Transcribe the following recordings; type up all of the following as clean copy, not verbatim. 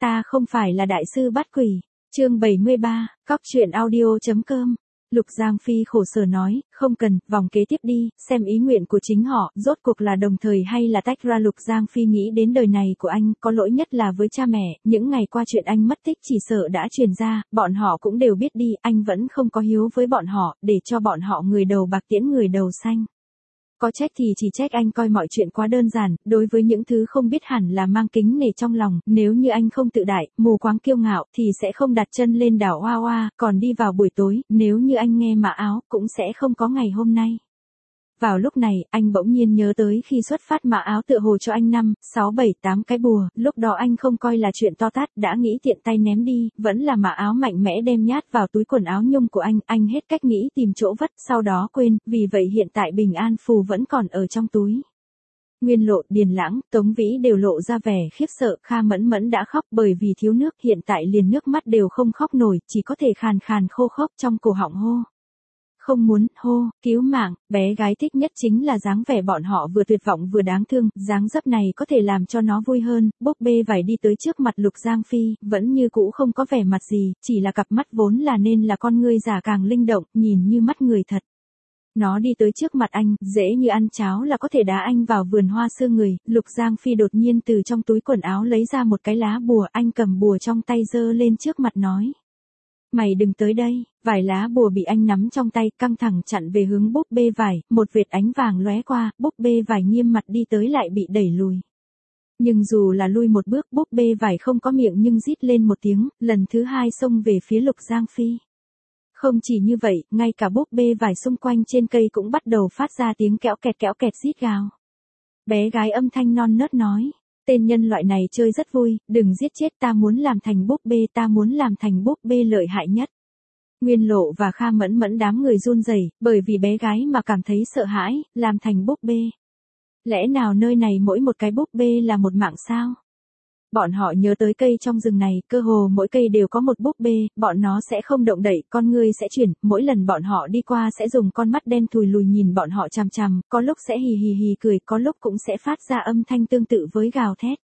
ta không phải là đại sư bắt quỷ. Chương 73, Cóc truyện audio.com. Lục Giang Phi khổ sở nói, không cần, vòng kế tiếp đi, xem ý nguyện của chính họ, rốt cuộc là đồng thời hay là tách ra. Lục Giang Phi nghĩ đến đời này của anh, có lỗi nhất là với cha mẹ, những ngày qua chuyện anh mất tích chỉ sợ đã truyền ra, bọn họ cũng đều biết đi, anh vẫn không có hiếu với bọn họ, để cho bọn họ người đầu bạc tiễn người đầu xanh. Có trách thì chỉ trách anh coi mọi chuyện quá đơn giản, đối với những thứ không biết hẳn là mang kính nể trong lòng, nếu như anh không tự đại, mù quáng kiêu ngạo, thì sẽ không đặt chân lên đảo Hoa Hoa, còn đi vào buổi tối, nếu như anh nghe Mã Áo, cũng sẽ không có ngày hôm nay. Vào lúc này, anh bỗng nhiên nhớ tới khi xuất phát Mã Áo tựa hồ cho anh 5, 6, 7, 8 cái bùa, lúc đó anh không coi là chuyện to tát, đã nghĩ tiện tay ném đi, vẫn là Mã Áo mạnh mẽ đem nhát vào túi quần áo nhung của anh hết cách nghĩ tìm chỗ vất, sau đó quên, vì vậy hiện tại bình an phù vẫn còn ở trong túi. Nguyên Lộ, Điền Lãng, Tống Vĩ đều lộ ra vẻ khiếp sợ, Kha Mẫn Mẫn đã khóc bởi vì thiếu nước, hiện tại liền nước mắt đều không khóc nổi, chỉ có thể khàn khàn khô khốc trong cổ họng hô. Không muốn, hô, cứu mạng, bé gái thích nhất chính là dáng vẻ bọn họ vừa tuyệt vọng vừa đáng thương, dáng dấp này có thể làm cho nó vui hơn, búp bê vải đi tới trước mặt Lục Giang Phi, vẫn như cũ không có vẻ mặt gì, chỉ là cặp mắt vốn là nên là con ngươi giả càng linh động, nhìn như mắt người thật. Nó đi tới trước mặt anh, dễ như ăn cháo là có thể đá anh vào vườn hoa xương người, Lục Giang Phi đột nhiên từ trong túi quần áo lấy ra một cái lá bùa, anh cầm bùa trong tay giơ lên trước mặt nói. Mày đừng tới đây, vài lá bùa bị anh nắm trong tay, căng thẳng chặn về hướng búp bê vải, một vệt ánh vàng lóe qua, búp bê vải nghiêm mặt đi tới lại bị đẩy lùi. Nhưng dù là lui một bước, búp bê vải không có miệng nhưng rít lên một tiếng, lần thứ hai xông về phía Lục Giang Phi. Không chỉ như vậy, ngay cả búp bê vải xung quanh trên cây cũng bắt đầu phát ra tiếng kéo kẹt rít gào. Bé gái âm thanh non nớt nói. Tên nhân loại này chơi rất vui, đừng giết chết ta muốn làm thành búp bê, ta muốn làm thành búp bê lợi hại nhất. Nguyên Lộ và Kha Mẫn Mẫn đám người run rẩy, bởi vì bé gái mà cảm thấy sợ hãi, làm thành búp bê. Lẽ nào nơi này mỗi một cái búp bê là một mạng sao? Bọn họ nhớ tới cây trong rừng này, cơ hồ mỗi cây đều có một búp bê, bọn nó sẽ không động đậy, con người sẽ chuyển, mỗi lần bọn họ đi qua sẽ dùng con mắt đen thùi lùi nhìn bọn họ chằm chằm, có lúc sẽ hì hì cười, có lúc cũng sẽ phát ra âm thanh tương tự với gào thét.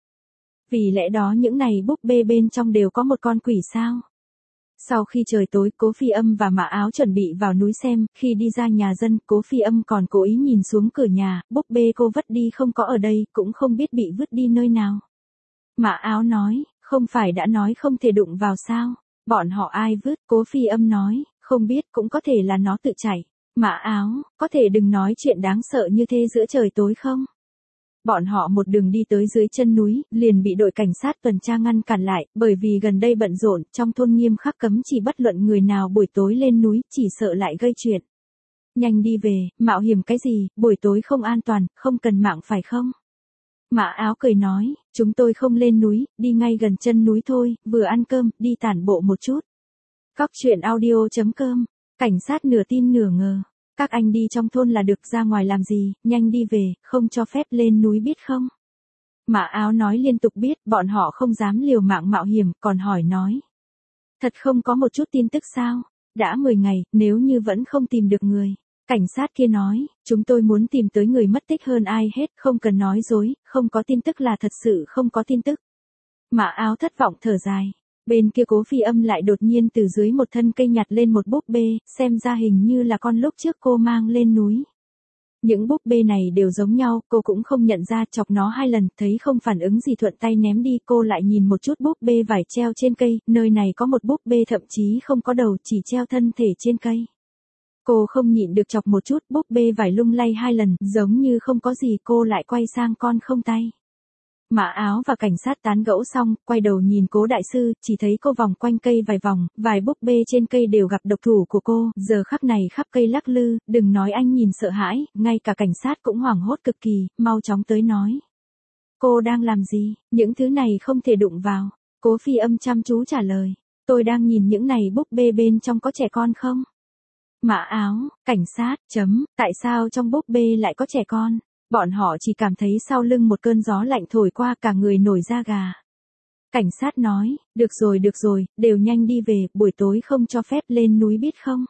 Vì lẽ đó những này búp bê bên trong đều có một con quỷ sao? Sau khi trời tối, Cố Phi Âm và Mã Áo chuẩn bị vào núi xem, khi đi ra nhà dân, Cố Phi Âm còn cố ý nhìn xuống cửa nhà, búp bê cô vứt đi không có ở đây, cũng không biết bị vứt đi nơi nào. Mã Áo nói, không phải đã nói không thể đụng vào sao? Bọn họ ai vứt? Cố Phi Âm nói, không biết, cũng có thể là nó tự chạy. Mã Áo, có thể đừng nói chuyện đáng sợ như thế giữa trời tối không? Bọn họ một đường đi tới dưới chân núi, liền bị đội cảnh sát tuần tra ngăn cản lại, bởi vì gần đây bận rộn, trong thôn nghiêm khắc cấm chỉ bất luận người nào buổi tối lên núi, chỉ sợ lại gây chuyện. Nhanh đi về, mạo hiểm cái gì, buổi tối không an toàn, không cần mạng phải không? Mã Áo cười nói, chúng tôi không lên núi, đi ngay gần chân núi thôi, vừa ăn cơm, đi tản bộ một chút. Cóc truyện audio.com, cảnh sát nửa tin nửa ngờ. Các anh đi trong thôn là được, ra ngoài làm gì, nhanh đi về, không cho phép lên núi biết không? Mã Áo nói liên tục biết, bọn họ không dám liều mạng mạo hiểm, còn hỏi nói. Thật không có một chút tin tức sao? Đã 10 ngày, nếu như vẫn không tìm được người. Cảnh sát kia nói, chúng tôi muốn tìm tới người mất tích hơn ai hết, không cần nói dối, không có tin tức là thật sự không có tin tức. Mã Áo thất vọng thở dài. Bên kia Cố Phi Âm lại đột nhiên từ dưới một thân cây nhặt lên một búp bê, xem ra hình như là con lúc trước cô mang lên núi. Những búp bê này đều giống nhau, cô cũng không nhận ra, chọc nó 2 lần, thấy không phản ứng gì thuận tay ném đi, cô lại nhìn một chút búp bê vải treo trên cây, nơi này có một búp bê thậm chí không có đầu, chỉ treo thân thể trên cây. Cô không nhịn được chọc một chút, búp bê vải lung lay 2 lần, giống như không có gì, cô lại quay sang con không tay. Mã Áo và cảnh sát tán gẫu xong, quay đầu nhìn Cố đại sư, chỉ thấy cô vòng quanh cây vài vòng, vài búp bê trên cây đều gặp độc thủ của cô, giờ khắc này khắp cây lắc lư, đừng nói anh nhìn sợ hãi, ngay cả cảnh sát cũng hoảng hốt cực kỳ, mau chóng tới nói. Cô đang làm gì, những thứ này không thể đụng vào. Cố Phi Âm chăm chú trả lời, tôi đang nhìn những này búp bê bên trong có trẻ con không? Mã Áo, cảnh sát, tại sao trong búp bê lại có trẻ con? Bọn họ chỉ cảm thấy sau lưng một cơn gió lạnh thổi qua, cả người nổi da gà. Cảnh sát nói, được rồi, đều nhanh đi về, buổi tối không cho phép lên núi biết không?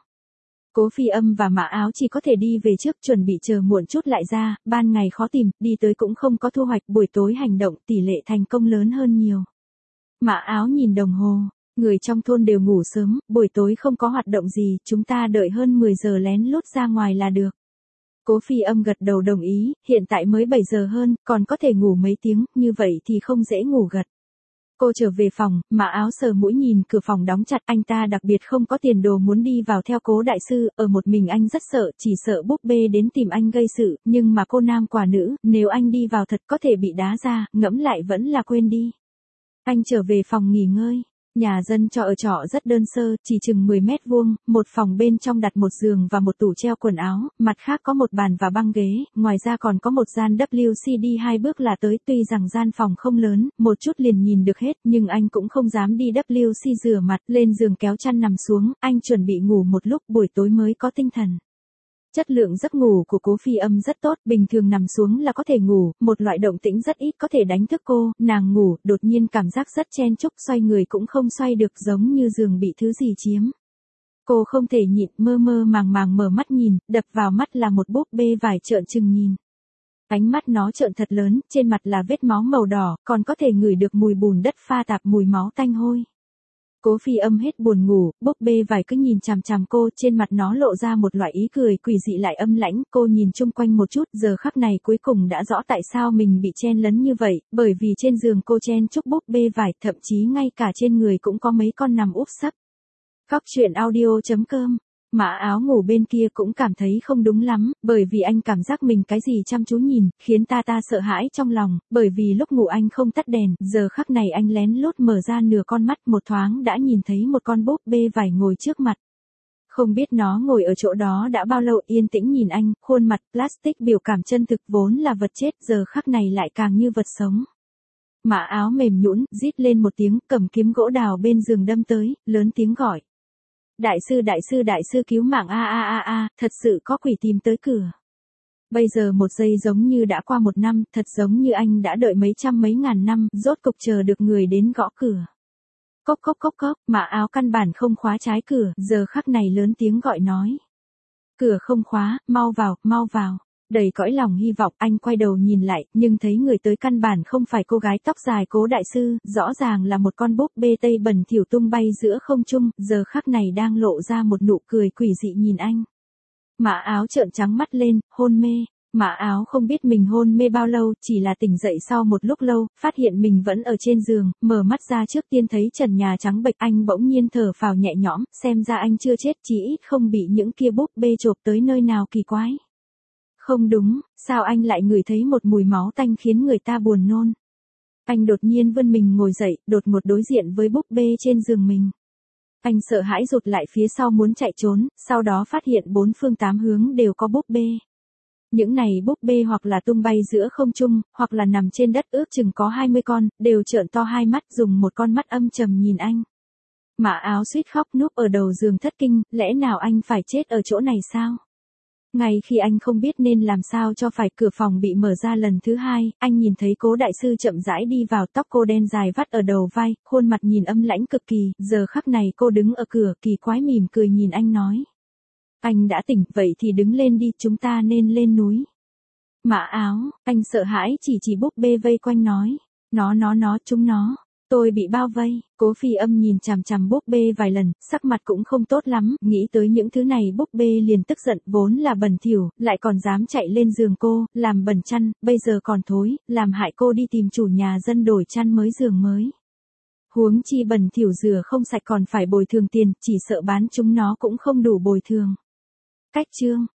Cố Phi Âm và Mã Áo chỉ có thể đi về trước, chuẩn bị chờ muộn chút lại ra, ban ngày khó tìm, đi tới cũng không có thu hoạch, buổi tối hành động tỷ lệ thành công lớn hơn nhiều. Mã Áo nhìn đồng hồ. Người trong thôn đều ngủ sớm, buổi tối không có hoạt động gì, chúng ta đợi hơn 10 giờ lén lút ra ngoài là được. Cố Phi Âm gật đầu đồng ý, hiện tại mới 7 giờ hơn, còn có thể ngủ mấy tiếng, như vậy thì không dễ ngủ gật. Cô trở về phòng, Mã Áo sờ mũi nhìn cửa phòng đóng chặt, anh ta đặc biệt không có tiền đồ muốn đi vào theo Cố đại sư, ở một mình anh rất sợ, chỉ sợ búp bê đến tìm anh gây sự, nhưng mà cô nam quả nữ, nếu anh đi vào thật có thể bị đá ra, ngẫm lại vẫn là quên đi. Anh trở về phòng nghỉ ngơi. Nhà dân ở trọ rất đơn sơ, chỉ chừng 10 mét vuông, một phòng bên trong đặt một giường và một tủ treo quần áo, mặt khác có một bàn và băng ghế, ngoài ra còn có một gian WC hai bước là tới, tuy rằng gian phòng không lớn, một chút liền nhìn được hết, nhưng anh cũng không dám đi WC rửa mặt, lên giường kéo chăn nằm xuống, anh chuẩn bị ngủ một lúc buổi tối mới có tinh thần. Chất lượng giấc ngủ của Cố Phi Âm rất tốt, bình thường nằm xuống là có thể ngủ, một loại động tĩnh rất ít có thể đánh thức cô, nàng ngủ, đột nhiên cảm giác rất chen chúc, xoay người cũng không xoay được giống như giường bị thứ gì chiếm. Cô không thể nhịn, mơ mơ màng màng mở mắt nhìn, đập vào mắt là một búp bê vải trợn trừng nhìn. Ánh mắt nó trợn thật lớn, trên mặt là vết máu màu đỏ, còn có thể ngửi được mùi bùn đất pha tạp mùi máu tanh hôi. Cố Phi Âm hết buồn ngủ, búp bê vải cứ nhìn chằm chằm cô, trên mặt nó lộ ra một loại ý cười quỷ dị lại âm lãnh, cô nhìn chung quanh một chút, giờ khắc này cuối cùng đã rõ tại sao mình bị chen lấn như vậy, bởi vì trên giường cô chen chúc búp bê vải, thậm chí ngay cả trên người cũng có mấy con nằm úp sấp. Khóc chuyện audio.com. Mã Áo ngủ bên kia cũng cảm thấy không đúng lắm, bởi vì anh cảm giác mình cái gì chăm chú nhìn, khiến ta sợ hãi trong lòng, bởi vì lúc ngủ anh không tắt đèn, giờ khắc này anh lén lút mở ra nửa con mắt, một thoáng đã nhìn thấy một con búp bê vải ngồi trước mặt. Không biết nó ngồi ở chỗ đó đã bao lâu, yên tĩnh nhìn anh, khuôn mặt plastic biểu cảm chân thực vốn là vật chết, giờ khắc này lại càng như vật sống. Mã Áo mềm nhũn, rít lên một tiếng, cầm kiếm gỗ đào bên giường đâm tới, lớn tiếng gọi. Đại sư cứu mạng a, thật sự có quỷ tìm tới cửa. Bây giờ một giây giống như đã qua một năm, thật giống như anh đã đợi mấy trăm mấy ngàn năm, rốt cục chờ được người đến gõ cửa. Cốc cốc cốc cốc, Mã Áo căn bản không khóa trái cửa, giờ khắc này lớn tiếng gọi nói. Cửa không khóa, mau vào, mau vào. Đầy cõi lòng hy vọng, anh quay đầu nhìn lại, nhưng thấy người tới căn bản không phải cô gái tóc dài Cố đại sư, rõ ràng là một con búp bê tây bẩn thỉu tung bay giữa không trung, giờ khắc này đang lộ ra một nụ cười quỷ dị nhìn anh. Mã Áo trợn trắng mắt lên, hôn mê. Mã Áo không biết mình hôn mê bao lâu, chỉ là tỉnh dậy sau một lúc lâu, phát hiện mình vẫn ở trên giường, mở mắt ra trước tiên thấy trần nhà trắng bệch, anh bỗng nhiên thở phào nhẹ nhõm, xem ra anh chưa chết, chỉ ít không bị những kia búp bê chộp tới nơi nào kỳ quái. Không đúng, sao anh lại ngửi thấy một mùi máu tanh khiến người ta buồn nôn. Anh đột nhiên vươn mình ngồi dậy, đột ngột đối diện với búp bê trên giường mình. Anh sợ hãi rụt lại phía sau muốn chạy trốn, sau đó phát hiện bốn phương tám hướng đều có búp bê. Những này búp bê hoặc là tung bay giữa không trung, hoặc là nằm trên đất, ước chừng có 20 con, đều trợn to hai mắt, dùng một con mắt âm trầm nhìn anh. Mã Áo suýt khóc núp ở đầu giường thất kinh, lẽ nào anh phải chết ở chỗ này sao? Ngay khi anh không biết nên làm sao cho phải, cửa phòng bị mở ra lần thứ hai, anh nhìn thấy Cố đại sư chậm rãi đi vào, tóc cô đen dài vắt ở đầu vai, khuôn mặt nhìn âm lãnh cực kỳ, giờ khắc này cô đứng ở cửa, kỳ quái mỉm cười nhìn anh nói. Anh đã tỉnh, vậy thì đứng lên đi, chúng ta nên lên núi. Mã Áo, anh sợ hãi chỉ búp bê vây quanh nói. Chúng nó. Tôi bị bao vây, Cố Phi Âm nhìn chằm chằm búp bê vài lần, sắc mặt cũng không tốt lắm, nghĩ tới những thứ này búp bê liền tức giận, vốn là bẩn thỉu, lại còn dám chạy lên giường cô, làm bẩn chăn, bây giờ còn thối, làm hại cô đi tìm chủ nhà dân đổi chăn mới giường mới. Huống chi bẩn thỉu rửa không sạch còn phải bồi thường tiền, chỉ sợ bán chúng nó cũng không đủ bồi thường. Cách chương